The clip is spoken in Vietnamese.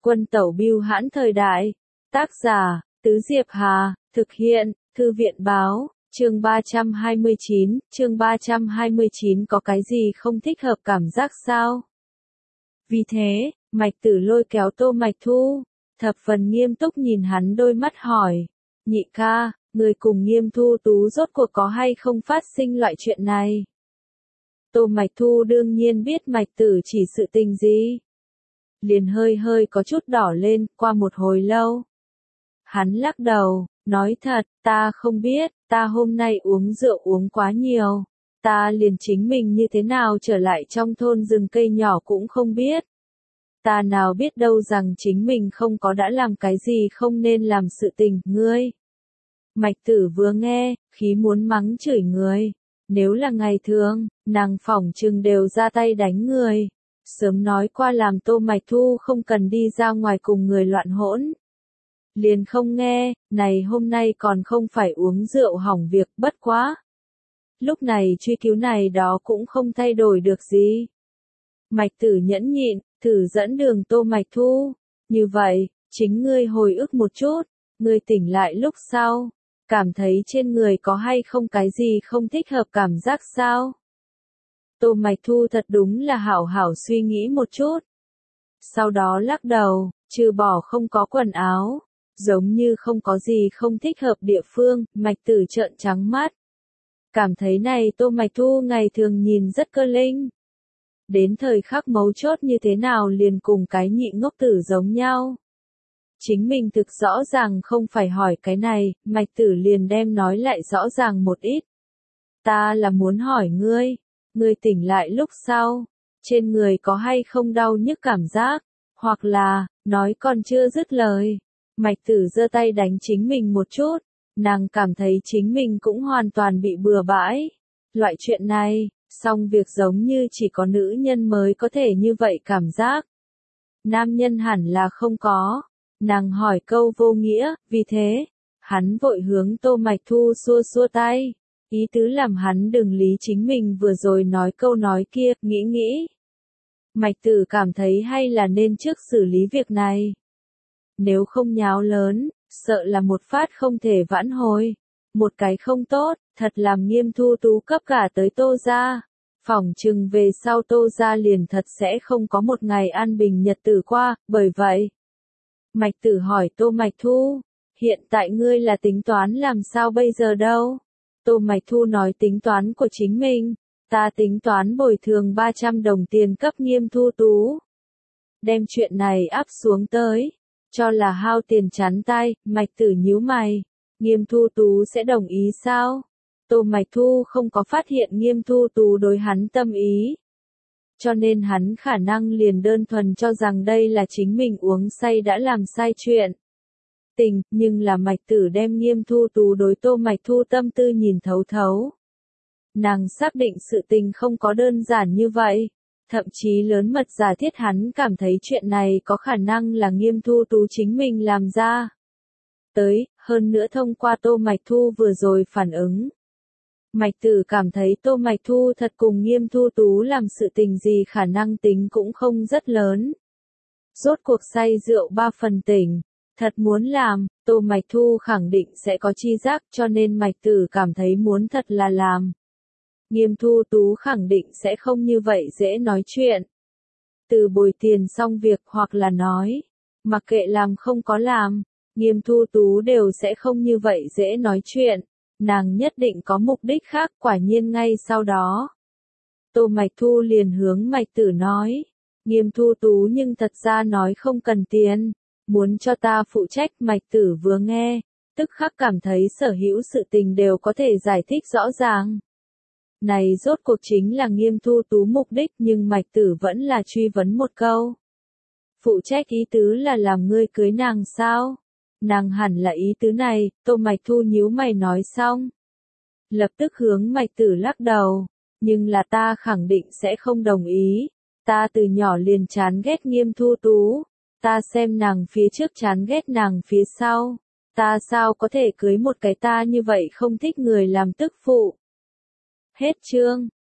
Quân tẩu bưu hãn thời đại. Tác giả, Tứ Diệp Hà, thực hiện, Thư viện báo, chương 329, có cái gì không thích hợp cảm giác sao? Vì thế, Mạch Tử lôi kéo Tô Mạch Thu, thập phần nghiêm túc nhìn hắn đôi mắt hỏi, nhị ca, người cùng Nghiêm Thu Tú rốt cuộc có hay không phát sinh loại chuyện này? Tô Mạch Thu đương nhiên biết Mạch Tử chỉ sự tình gì. Liền hơi hơi có chút đỏ lên, qua một hồi lâu. Hắn lắc đầu, nói thật, ta không biết, ta hôm nay uống rượu uống quá nhiều. Ta liền chính mình như thế nào trở lại trong thôn rừng cây nhỏ cũng không biết. Ta nào biết đâu rằng chính mình không có đã làm cái gì không nên làm sự tình, ngươi. Mạch Tử vừa nghe, khí muốn mắng chửi người. Nếu là ngày thường, nàng phỏng chừng đều ra tay đánh người. Sớm nói qua làm Tô Mạch Thu không cần đi ra ngoài cùng người loạn hỗn. Liền không nghe, này hôm nay còn không phải uống rượu hỏng việc, bất quá. Lúc này truy cứu này đó cũng không thay đổi được gì. Mạch Tử nhẫn nhịn, thử dẫn đường Tô Mạch Thu. Như vậy, chính ngươi hồi ức một chút, ngươi tỉnh lại lúc sau, cảm thấy trên người có hay không cái gì không thích hợp cảm giác sao? Tô Mạch Thu thật đúng là hảo hảo suy nghĩ một chút. Sau đó lắc đầu, trừ bỏ không có quần áo, giống như không có gì không thích hợp địa phương, Mạch Tử trợn trắng mắt. Cảm thấy này Tô Mạch Thu ngày thường nhìn rất cơ linh. Đến thời khắc mấu chốt như thế nào liền cùng cái nhị ngốc tử giống nhau. Chính mình thực rõ ràng không phải hỏi cái này, Mạch Tử liền đem nói lại rõ ràng một ít. Ta là muốn hỏi ngươi tỉnh lại lúc sau, trên người có hay không đau nhức cảm giác, hoặc là, nói còn chưa dứt lời. Mạch Tử giơ tay đánh chính mình một chút, nàng cảm thấy chính mình cũng hoàn toàn bị bừa bãi. Loại chuyện này, xong việc giống như chỉ có nữ nhân mới có thể như vậy cảm giác. Nam nhân hẳn là không có. Nàng hỏi câu vô nghĩa, vì thế, hắn vội hướng Tô Mạch Thu xua xua tay. Ý tứ làm hắn đừng lý chính mình vừa rồi nói câu nói kia, nghĩ. Mạch Tử cảm thấy hay là nên trước xử lý việc này. Nếu không nháo lớn, sợ là một phát không thể vãn hồi. Một cái không tốt, thật làm Nghiêm Thu Tú cấp cả tới Tô gia. Phỏng chừng về sau Tô gia liền thật sẽ không có một ngày an bình nhật tử qua, bởi vậy. Mạch Tử hỏi Tô Mạch Thu, hiện tại ngươi là tính toán làm sao bây giờ đâu? Tô Mạch Thu nói tính toán của chính mình, ta tính toán bồi thường 300 đồng tiền cấp Nghiêm Thu Tú. Đem chuyện này áp xuống tới, cho là hao tiền chắn tay, Mạch Tử nhíu mày, Nghiêm Thu Tú sẽ đồng ý sao? Tô Mạch Thu không có phát hiện Nghiêm Thu Tú đối hắn tâm ý. Cho nên hắn khả năng liền đơn thuần cho rằng đây là chính mình uống say đã làm sai chuyện. Nhưng là Mạch Tử đem Nghiêm Thu Tú đối Tô Mạch Thu tâm tư nhìn thấu thấu. Nàng xác định sự tình không có đơn giản như vậy, thậm chí lớn mật giả thiết hắn cảm thấy chuyện này có khả năng là Nghiêm Thu Tú chính mình làm ra. Hơn nữa thông qua Tô Mạch Thu vừa rồi phản ứng. Mạch Tử cảm thấy Tô Mạch Thu thật cùng Nghiêm Thu Tú làm sự tình gì khả năng tính cũng không rất lớn. Rốt cuộc say rượu 3 phần tỉnh. Thật muốn làm, Tô Mạch Thu khẳng định sẽ có chi giác cho nên Mạch Tử cảm thấy muốn thật là làm. Nghiêm Thu Tú khẳng định sẽ không như vậy dễ nói chuyện. Từ bồi tiền xong việc hoặc là nói, mặc kệ làm không có làm, Nghiêm Thu Tú đều sẽ không như vậy dễ nói chuyện. Nàng nhất định có mục đích khác, quả nhiên ngay sau đó. Tô Mạch Thu liền hướng Mạch Tử nói, Nghiêm Thu Tú nhưng thật ra nói không cần tiền. Muốn cho ta phụ trách. Mạch Tử vừa nghe, tức khắc cảm thấy sở hữu sự tình đều có thể giải thích rõ ràng. Này rốt cuộc chính là Nghiêm Thu Tú mục đích nhưng Mạch Tử vẫn là truy vấn một câu. Phụ trách ý tứ là làm ngươi cưới nàng sao? Nàng hẳn là ý tứ này, Tô Mạch Thu nhíu mày nói xong. Lập tức hướng Mạch Tử lắc đầu, nhưng là ta khẳng định sẽ không đồng ý. Ta từ nhỏ liền chán ghét Nghiêm Thu Tú. Ta xem nàng phía trước chán ghét nàng phía sau. Ta sao có thể cưới một cái ta như vậy không thích người làm tức phụ. Hết chương.